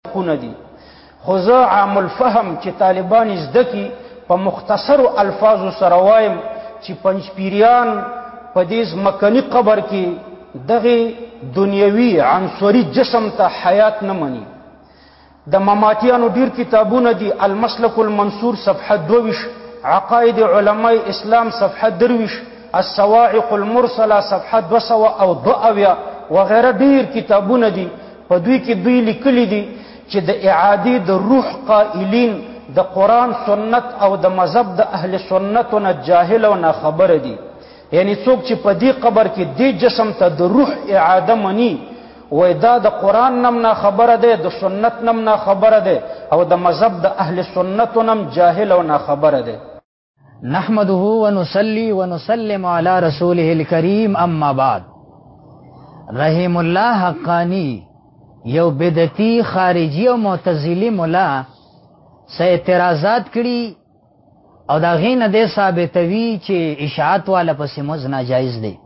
خونه دي. خو زه عام الفهم چې طالبان زده کی په مختصر الفاظو سره وایم چې پنځپیریان په دې مکنی قبر کې دغه دنیوي عنصري جسم ته حیات نه مني. د مماتیانو ډیر کتابونه دي، المسلک المنصور صفحه 22، عقائد علماء اسلام صفحه 23، الصواعق المرسله صفحه 202 وغیره ډیر کتابونه دي. په دوی کې دوی لیکلي دي چې د اعادې د روح قائلین د قرآن سنت او د مذهب د اهل سنت نه جاهل او ناخبره دي. یعنی څوک چې په دې قبر کې دې جسم ته د روح اعاده مني وای دا د قرآن نم نه خبره ده، د سنت نم نه خبره ده، او د مذهب د اهل سنت نم جاهل او نه خبره ده. نحمده ونصلي ونسلم على رسوله الكريم، اما بعد. رحم الله حقانی یو بدعتی خارجی او معتزلی مولا سه اعتراضات کړي او دا غینه ده ثابتوي چې اشاعت والا پس مز ناجایز دی.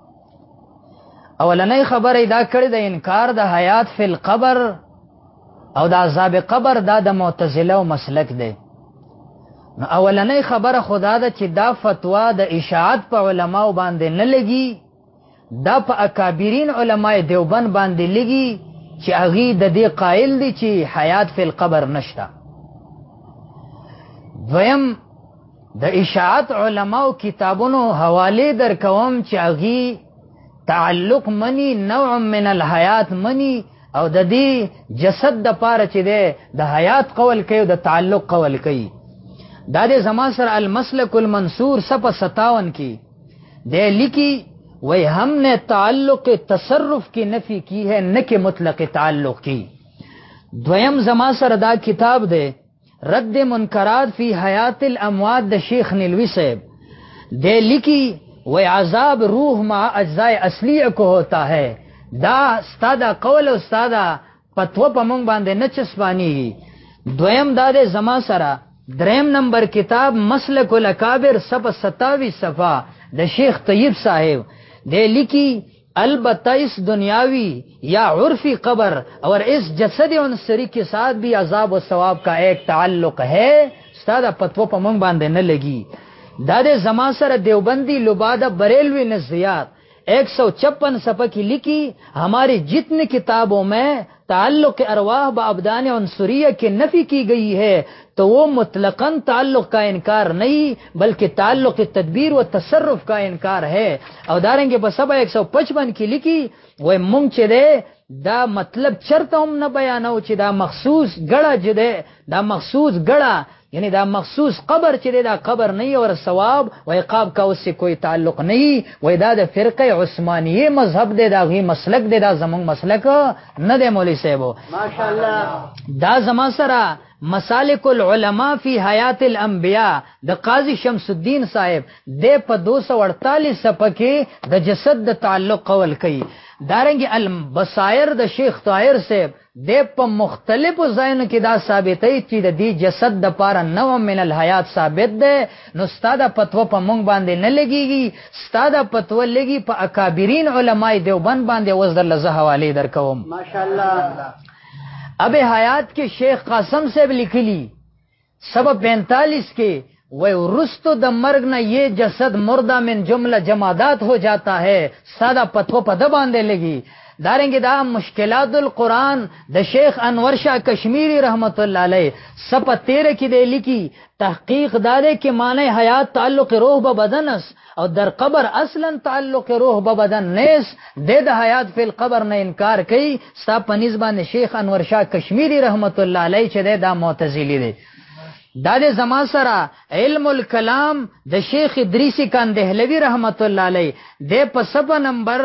اولنۍ خبره دا کړی د انکار د حیات فی القبر او د عذاب قبر دا د معتزله او مسلک دی. نو اولنۍ خبره خدا ده چې دا فتوا د اشاعت په علماو باندې نه لګي، دا په اکابرین علماء دیوبند باندې لګي چې هغه د دې قائل دي چې حیات فی القبر نشتا. دویم د اشاعت علماو کتابونو حواله در کوم چې هغه تعلق منی، نوع من الحیات منی، او د دې جسد د پاره چې ده د حیات قول کوي او د تعلق قول کوي. دا د زما سره المسلک المنصور صفحه 57 کی ده لیکي وہی ہم نے تعلق تصرف کی نفی کی ہے نہ کہ مطلق تعلق کی. دویم زما سره دا کتاب ده رد منکرات فی حیات الاموات د شیخ نیلوی صاحب ده لیکي وہ عذاب روح مع اجزاء اصلیہ کو ہوتا ہے. دا استادا قول استادا پتو پمنګ باندې نه چسبانی. دویم دا د زما سره دریم نمبر کتاب مسلک الاکابر صفحه 27 صفحه د شیخ طیب صاحب دے لکھی البتہ اس دنیاوی یا عرفی قبر اور اس جسد عنصری کے ساتھ بھی عذاب و ثواب کا ایک تعلق ہے. استاد پتو پمنګ باندې نه لګي. داد زما سره دیوبندی لبادہ بریلوی نظریات 156 صفحہ کی لکھی ہماری جتنی کتابوں میں تعلق ارواح بابدان عنصریہ کی نفی کی گئی ہے تو وہ مطلقاً تعلق کا انکار نہیں بلکہ تعلق تدبیر و تصرف کا انکار ہے. اور داریں گے بسبا 155 کی لکھی وہ مونږ چې ده دا مطلب چرته هم نه بیانو چې دا مخصوص ګړه جده دا مخصوص ګړه یعنی دا مخصوص قبر چې دا قبر نہیں اور ثواب و عقاب کا اس سے کوئی تعلق نہیں. وہ دا د فرقه عثمانیه مذهب دے دا غي مسلک دے دا زمون مسلک نه دے مولوی صاحب ماشاءاللہ. دا زما سره مسالک العلماء فی حیات الانبیاء د قاضی شمس الدین صاحب دے په 248 صفحه کې د جسد د تعلق قول کوي. دارنګ البصائر د شیخ طاهر صاحب دے په مختلفو ځایونو کې دا ثابتې چې د دې جسد د پاره نوع من الحیات ثابت ده. نو استاد پتو په مونږ باندې نه لګيږي، استاد پتو لګي په اکابرین علماء دیوبند باندې. وز در لزه حواله در کوم ماشاءاللہ. اب حیات کے شیخ قاسم سے بھی لکھلی سبب 45 کے وہ رستو د مرگ نہ یہ جسد مردہ من جملہ جمادات ہو جاتا ہے. سادہ پتو پد باندھے لگی. داریں گے دا مشکلات القرآن د شیخ انور شاہ کشمیری رحمت اللہ علیہ صفحہ 13 کی دے لکھی تحقیق دارے کے معنی حیات تعلق روح ببدنس اور در قبر اصلا تعلق روح ببدن نیس دے دا حیات فی القبر نے انکار کی. سا پنسبان شیخ انور شاہ کشمیری رحمت اللہ علیہ چدے دا معتزلی دے. داد زما سرا علم الکلام د شیخ ادریسی کان دہلوی رحمت اللہ علیہ دے پسپا نمبر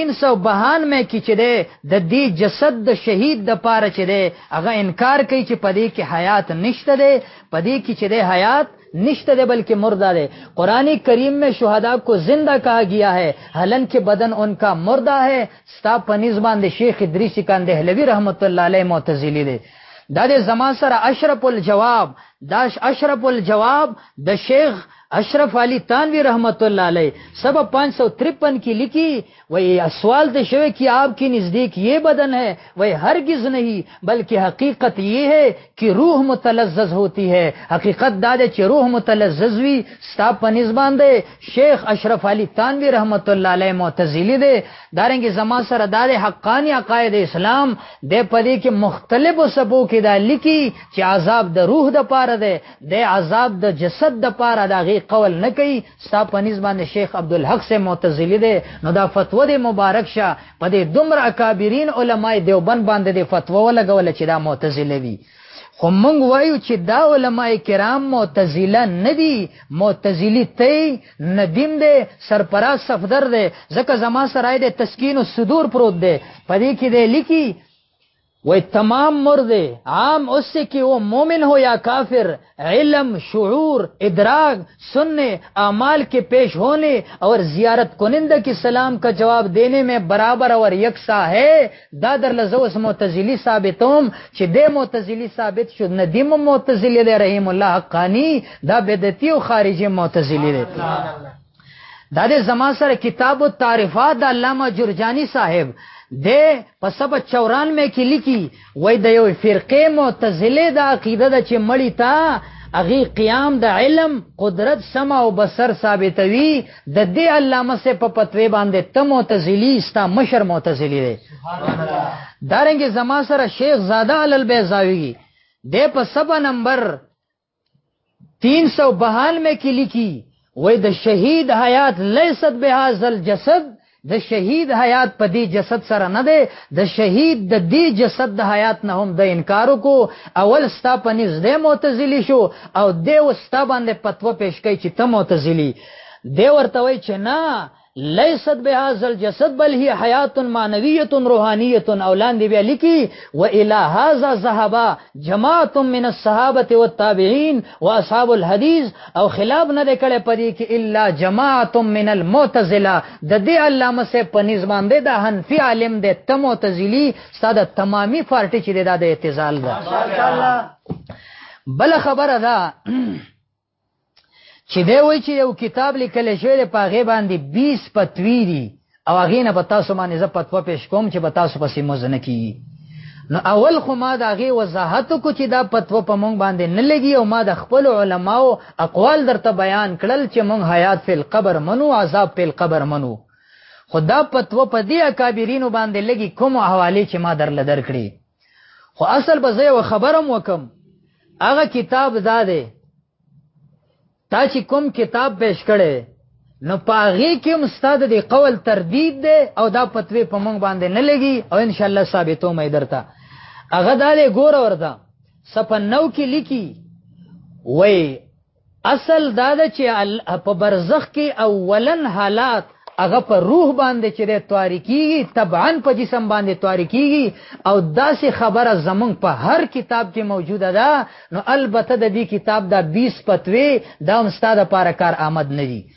392 کی چدے د دی جسد د شہید د پار چدے اگا انکار کی چ پدی کی حیات نشت دے پدی کی چدے حیات نشت دے بلکہ مردہ دے. قرآن کریم میں شہداء کو زندہ کہا گیا ہے حالان کہ بدن ان کا مردہ ہے. ستا پنسبان دے شیخ ادریسی کان دہلوی رحمت اللہ علیہ معتزلی دے. داد زمان سر اشرف الجواب داش اشرف الجواب د شیخ اشرف علی تانوی رحمت اللہ علیہ سبب 553 کی لکھی، وہی سوال تے شوے کہ آپ کی نزدیک یہ بدن ہے، وہی ہرگز نہیں، بلکہ حقیقت یہ ہے کہ روح متلذذ ہوتی ہے. حقیقت دادے چ روح متلذذ وی ستا پنځ باندې شیخ اشرف علی تانوی رحمت اللہ علیہ معتزلی دے دارنګ زما سره دادے حقانی عقاید اسلام دے پدی کې مختلف سبو کې دا لکی چې عذاب د روح د پاره ده، د عذاب د جسد د پاره دا غي قول نه کوي. ستا پنځ باندې شیخ عبدالحق سے معتزلی دے، نو دا فتوا دے مبارک شه پدې دومره اکابرین علماء دیوبند باندې دے فتوا ولګول چې دا معتزلی وی. خو مونږ وایو چې دا علماء کرام معتزله ندي، معتزلی تی ندیم دے، سرپراز صفدر دے. ځکه زما سره دے تسکین الصدور پروت دے، پدې کې دے لکی وہ تمام مردے عام اس سے کہ وہ مومن ہو یا کافر، علم، شعور، ادراک، سننے، اعمال کے پیش ہونے اور زیارت کنندہ کی سلام کا جواب دینے میں برابر اور یکساں ہے. دادر لزوس معتزلی ثابتوم چھ دے معتزلی ثابت شد ندیم معتزلی دے رحیم اللہ حقانی دا بدعتی و خارجی معتزلی دے. دادے زمان سر کتاب التعریفات دا علامہ جرجانی صاحب دے پسب 94 کی لکی وی دا یو فرقے معتزلے دا عقیدہ دا چی مڑی تا اغی قیام دا علم قدرت سمع و بصر ثابتوی دا دے علامہ سے پپتوے باندے تا معتزلی استا مشر معتزلی دے. دارنگی زمان سر شیخ زادہ الالبیضاوی دے پسب نمبر 352 میں کی لکی وی دا شہید حیات لیست بہاز الجسد، دا شہید حیات پا دی جسد سر نہ دے، دا شہید دا دی جسد دا حیات نہ ہم دا انکارو کو. اول ستا پا نیز دے معتزلی شو او دے و ستا باندے پتو پیش کئی چی تا معتزلی دے ورطوئی چی نا لیست بهذا الجسد بل هي حیات معنویت روحانیت. اولان دی بیا لکی و الى هذا ذهب جماعت من الصحابه والتابعین واصحاب الحدیث او خلاف نہ کړي پدې کې الا جماعت من المعتزله. د دې علامه سے پنځ باندې د حنفی عالم د ته معتزلی ساده تمامی پارټی چې د اعتزال ده. ماشاءالله بل خبره ده چې دی وای چې یو کتاب لیکل شوی په هغه باندې 20 فتوی دي او هغه نه پتا سو باندې ز فتوا پیش کوم چې پتا سو پسې مزنه کی. نو اول خو ما دا هغه وضاحت کو چې دا فتوا په مونږ باندې نه لګي او ما د خپل علماو اقوال درته بیان کړل چې مونږ حیات فی القبر منو، عذاب فی القبر منو. خدا فتوا په دې اکابرینو باندې لګي کوم حواله چې ما درل درکړي. خو اصل به زه خبرم وکم هغه کتاب داده تا چې کوم کتاب پیش کړي نو پاغي کې مستاد دی قول تردید دی او دا فتوی په مونږ باندې نه لګي او ان شاء الله ثابتو مې درته. هغه داله ګور ورته صفنو کې لیکي وای اصل دا چې په برزخ کې اولن حالات هغه په روح باندې چې د تواریکي طبعا په جسم باندې تواریکي او داسې خبره زمونږ په هر کتاب کې موجوده ده. نو البته د دې کتاب دا 20 فتوی دا مستاد لپاره کار آمد نه دي.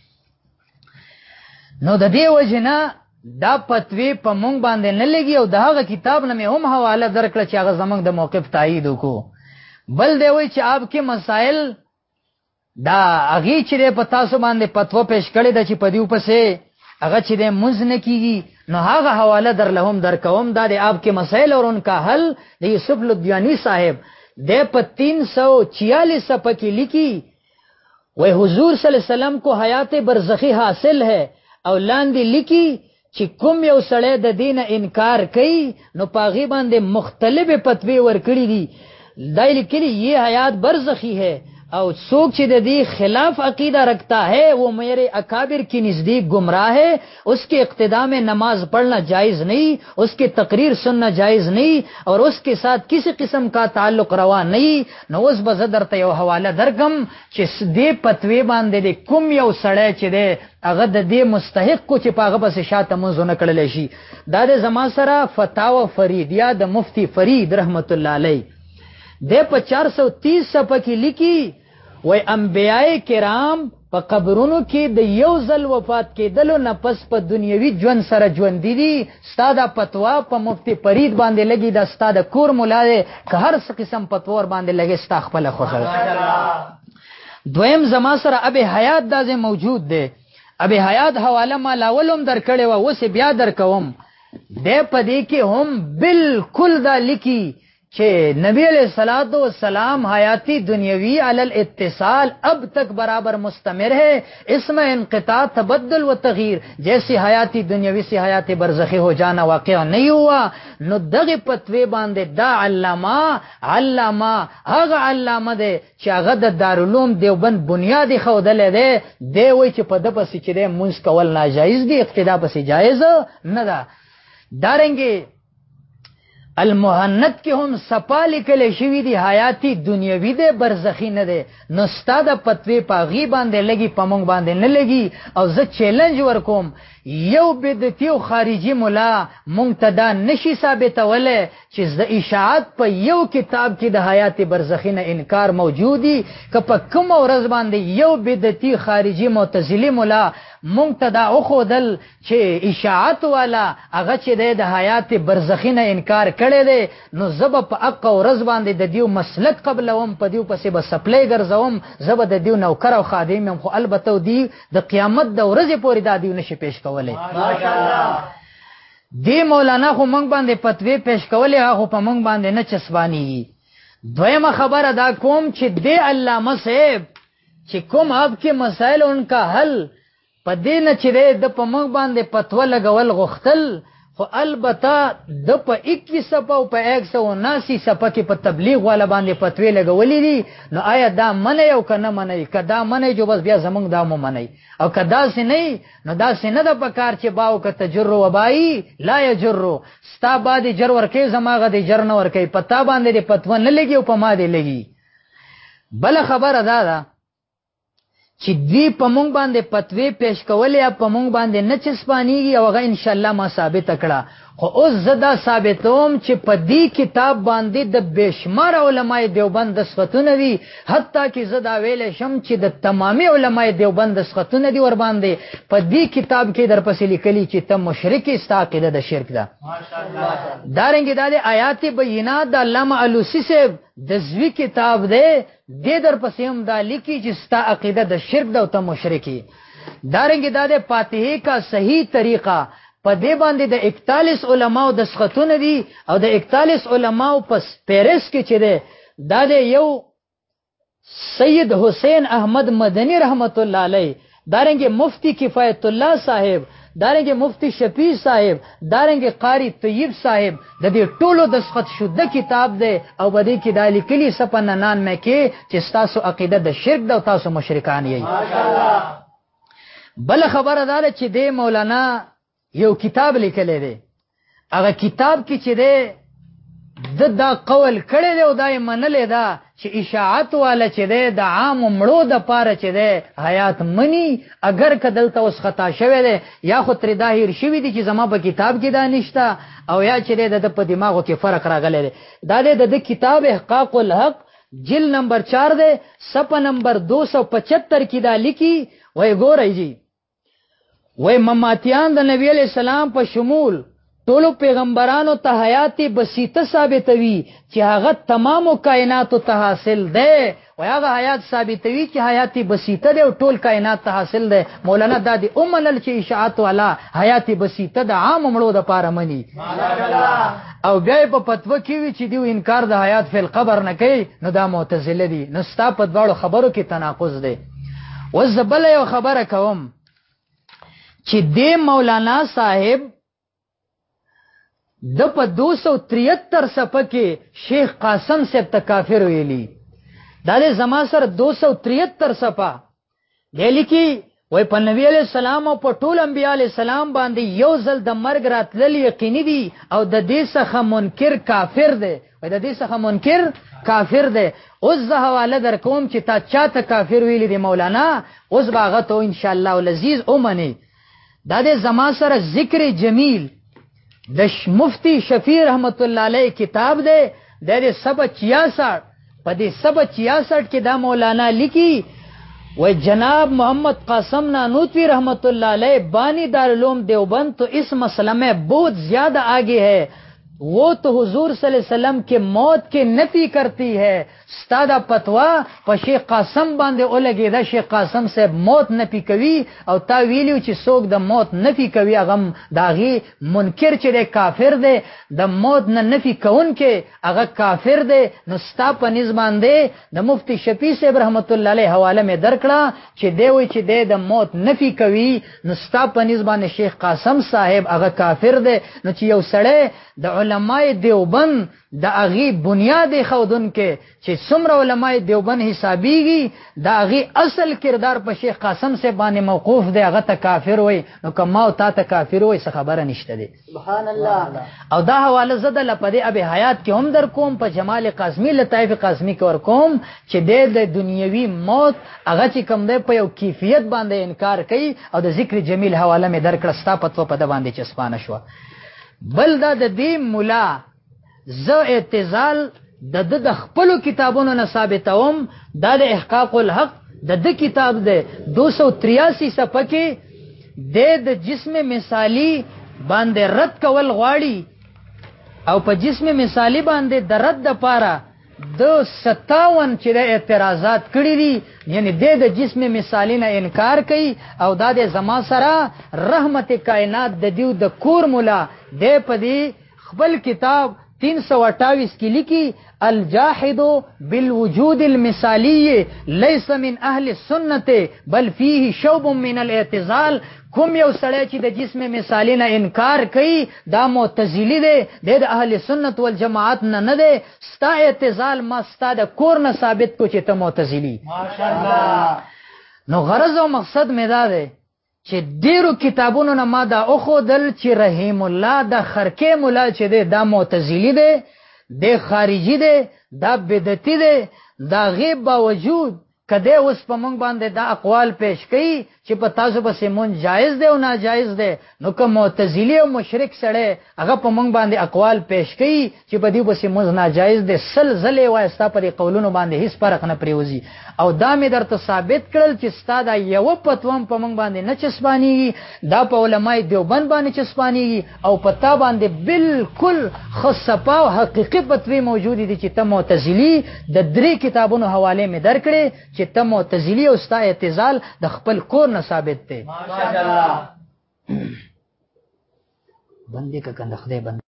نو د دې وجنه دا فتوی په مونږ باندې نه لګي او داغه کتاب نه هم حواله درکړه چې هغه زمونږ د موقف تایید وکړو. بل دی وای چې آپ کې مسائل دا هغه چې په تاسو باندې فتوا پیش کړي د چې په دیو پسې اگر چې د مزن کیږي نو هغه حواله در لهم در کوم دا د آپ کے مسائل اور ان کا حل د یوسف لدیانی صاحب د په 346 صفحه کې لکھی وہ حضور صلی اللہ علیہ وسلم کو حیات برزخی حاصل ہے او لاندې لکھی چې کوم یو سړی د دین انکار کوي نو پاغي باندې مختلف فتوی ورکړي دي. دا لیکلي یہ حیات برزخی ہے او سوک چې د دې خلاف عقیدہ رکھتا ہے وہ میرے اکابر کی نزدیک گمراہ ہے. اس کے اقتداء میں نماز پڑھنا جائز نہیں، اس کی تقریر سننا جائز نہیں اور اس کے ساتھ کسی قسم کا تعلق روا نہیں. نو اس بزدر ته یو حواله درکم چې دې فتوی باندې د کوم یو سړی چې د هغه د دې مستحق کو چې پاغه بس شاته منځونه کړل شي. دا د زما سره فتاوا فریدیه د مفتی فرید رحمت الله علیه د په 430 صفحه کې لیکي وای انبیاء کرام په قبرونو کې د یو ځل وفات کېدلو نه پس په دنیوي ژوند سره ژوند دي. ستاده فتوا په مفتی فرید باندې لګي دا ستاده کور مولا ده که هر څه قسم فتوا ور باندې لګي ستا خپل خوښه. دویم زما سره اب حیات دازه موجود دی. اب حیات حواله ما لاولم در کړي و اوس بیا در کوم. د پدې کې هم بالکل دا لیکي کہ نبی علیہ الصلوۃ والسلام حیاتی دنیاوی علی الاتصال اب تک برابر مستمر ہے. اس میں انقطاع تبدل و تغییر جیسی حیاتی دنیاوی سے حیات برزخی ہو جانا واقع نہیں ہوا. نو دغه پتوی باندې دا علامہ هغه علامه دی چې هغه د دارالعلوم دیوبند بنیادی خودل دی. دی وای چې په د پسې چې د منځ کول ناجایز دی، اقتدا پسې جایز نه ده. دارنګي المهند کې هم صفا لیکل شوی دی حیاتی دنیاوی دی برزخی نه دی. نو ستاد پتوی پاغي باندې لګي پمنګ باندې نه لګي. او زه چیلنج ورکوم یو بدعتي او خارجي مولا منتدا نشي ثابتوله چې د اشاعت په یو کتاب کې د حیات برزخی نه انکار موجودي. که په کوم ورځ باندې یو بدعتي خارجي معتزلی مولا منتدا او خودل چې اشاعت والا هغه چې د حیات برزخی نه انکار کړي دي، نو زب په اق ورځ باندې د دیو مسلک قبلوم په دیو پسې بس سپلای ګرځوم. زب د دیو نوکر او خادم هم خو البته دی د قیامت د ورځې پورې د دیو نشي پیش کوله. ماشاءالله دی مولانا خو مونږ باندې فتوی پیش کوله، هغه په مونږ باندې نه چسبانی. دویمه خبره دا کوم چې دی علامه صاحب چې کوم اب کې مسائل ان کا حل پدې نه چې د په مونږ باندې فتوا لګول غختل، خو البته د په 21 صفه او په 179 صفه کې په تبلیغ والا باندې فتوی لګولې دي. نو آیا دا منه یو کنه منه؟ کدا منه جو بس بیا زمونږ دا مو منه، او کدا سي نه نو دا سي نه د پکار چې باو ک تجر و بای لا یجر. ستا باندې جر ورکه زماغه دي جر نه ورکه، پتا باندې فتوا نه لګي او په ما دي لګي. بل خبره دا چې دی په مونږ باندې فتوی پیش کولې په مونږ باندې نه چسپانیږي، او هغه ان شاء الله ما ثابت کړه. خو اوس زدا ثابتوم چې په دې کتاب باندې د بشمار علماء دیوبند د صفتونه دي، حتی کې زدا ویل شم چې د تمامي علماء دیوبند د صفتونه دي ور باندې په دې کتاب کې در پسې لیکلي چې ته مشرک است، عقیده د شرک ده. ماشاءالله دارنګه د آیات بینات د علامه علوسی سے د زوی کتاب ده، د در پسې هم دا لیکي چې ستا عقیده د شرک ده او ته مشرکی. دارنګه د فاتحه کا صحیح طریقہ په دې باندې د 41 علماو د سختونه دي، او د 41 علماو پس پیرس کې چې ده دا د یو سید حسین احمد مدنی رحمت الله علیه، دارنګه مفتی کفایت الله صاحب، دارنګه مفتی شفیع صاحب، دارنګه قاری طیب صاحب، د دې ټولو د سخت شوده کتاب ده. او باندې کې د لیکلي سپننان مې کې چې تاسو عقیده د شرک ده او تاسو مشرکان یې. ماشاءالله بل خبره ده چې د مولانا یو کتاب لیکلی دی، هغه کتاب کې چې ده دا قول کړی دی او دا یې منلی ده چې اشاعت والا چې دی د عام مړو د پاره چې دی حیات منی، اگر که دلته اوس خطا شوی دی یا خو ترې دا هیر شوي دي چې زما په کتاب کې دا نشته، او یا چې دی د په دماغو کې فرق راغلی دی. دا دی د کتاب احقاق الحق جلد نمبر 4 دی، صفحه نمبر 275 کې دا لیکي. وای ګورئ جی، وای مماتیان د نبی علیہ السلام په شمول ټولو پیغمبرانو ته حیات بسیطه ثابتوي چې هغه تمامو کائناتو ته حاصل ده. وای هغه حیات ثابتوي چې حیات بسیطه ده او ټول کائنات ته حاصل ده. مولانا دادی اومنل چې اشاعت والا حیات بسیطه د عام مړو د پاره مني، او بیا په فتوا کې وی چې دیو انکار د حیات فی القبر نه کوي، نو دا معتزله دي. نو ستا په دواړو خبرو کې تناقض ده. وزبل یو خبره کوم چې د مولانا صاحب د په 273 صفحه کې شیخ قاسم صاحب ته کافر ویلي. دا د زما سره 273 صفحه دی لیکي. وای په نبی علیہ السلام او په ټول انبیاء علیہ السلام باندې یو ځل د مرګ راتلل یقیني دي، او د دې څخه منکر کافر دی. وای د دې څخه منکر کافر دی. اوس زه حواله در کوم چې تا چاته کافر ویلي دی مولانا، اوس باغه ته ان شاء الله العزیز اومني. دا د زما سره ذکر جمیل د مفتی شفیع رحمت الله علیه کتاب دی، د 766 په دې 766 کې دا مولانا لیکي. وہ جناب محمد قاسم نانوتوی رحمت اللہ علیہ بانی دارالعلوم دیوبند تو اس مسئلہ میں بہت زیادہ آگے ہے. وہ تو حضور صلی اللہ علیہ وسلم کے موت کے نفی کرتی ہے. ستاده فتوا په شیخ قاسم باندې ولګي دا شیخ قاسم سے موت نفی کوي او تا ویلیو چې څوک د موت نفی کوي هغه داغي منکر چې د کافر دی د موت نه نفی کون کې هغه کافر دی. نو ستا په نسبت باندې د مفتی شفیع صاحب رحمت الله علیه حواله می درکړه چې دی وی چې د موت نفی کوي نو ستا په نسبت باندې شیخ قاسم صاحب هغه کافر دی. نو چې یو سړی د علماء دیوبند د اغي بنیاد خودن کې چې څومره علماء دیوبند حسابيږي د اغي اصل کردار په شیخ قاسم سے باندې موقوف دی هغه ته کافر وای نو کما او تا ته کافر وای څه خبره نشته دی. سبحان الله. او دا حواله زده لپاره اب حیات کې هم در کوم په جمال قاسمی لطائف قاسمی کې ور کوم چې د دنیوي موت هغه چې کوم دی په یو کیفیت باندې انکار کوي او د ذکر جمیل حواله می درکړه ستا پتو په د باندې چسپانه شو. بل دا د دې مولا ز اعتزال د خپل کتابونو نه ثابتوم. دا د احقاق الحق د کتاب ده 283 صفحه کې د جسم مثالی باندې رد کول غواړي او په جسم مثالی باندې د رد لپاره د 57 چې د اعتراضات کړی دي یعنی د جسم مثالی نه انکار کوي او دا د زما سره رحمت کائنات د دیو د کور مولا د پدی خپل کتاب 328 کی لکھی الجاحد بالوجود المثالی لیس من اهل السنت بل فيه شوب من الاعتزال. کوم یو سړی چې د جسم مثالی نه انکار کوي دا معتزلی دی د اهل سنت والجماعت نه دی. ستا اعتزال ما ستا د کور نه ثابت کو چې ته معتزلی. ماشاءالله. نو غرض او مقصد مې دا دی چې ډیرو کتابونو نه ما دا اخودل چې رحیم الله د خرکه مولا چې دی دا معتزلی دی د خارجی دی دا بدعتی دی. دا غیب باوجود کده اوس په مونږ باندې دا اقوال پیش کړي چې په تاسو به مون جایز دی او ناجایز دی نو کوم معتزلی او مشرک سره هغه په مونږ باندې اقوال پیش کړي چې په دې به مون ناجایز دی سلسله واسطه پر قولونو باندې هیڅ فرق نه پریوزي. او دا مې درته ثابت کړل چې ستاده یو پتوم په مونږ باندې نه چسبانیږي دا په علماء دیوبند باندې چسبانیږي او پتا باندې بالکل خصپا او حقيقي پتوی موجود دي چې ته معتزلی د درې کتابونو حواله مې درکړې چې ته معتزلی او ستا اعتزال د خپل کور نه ثابت دی. ماشاءالله. بندې کا کنده خدای بند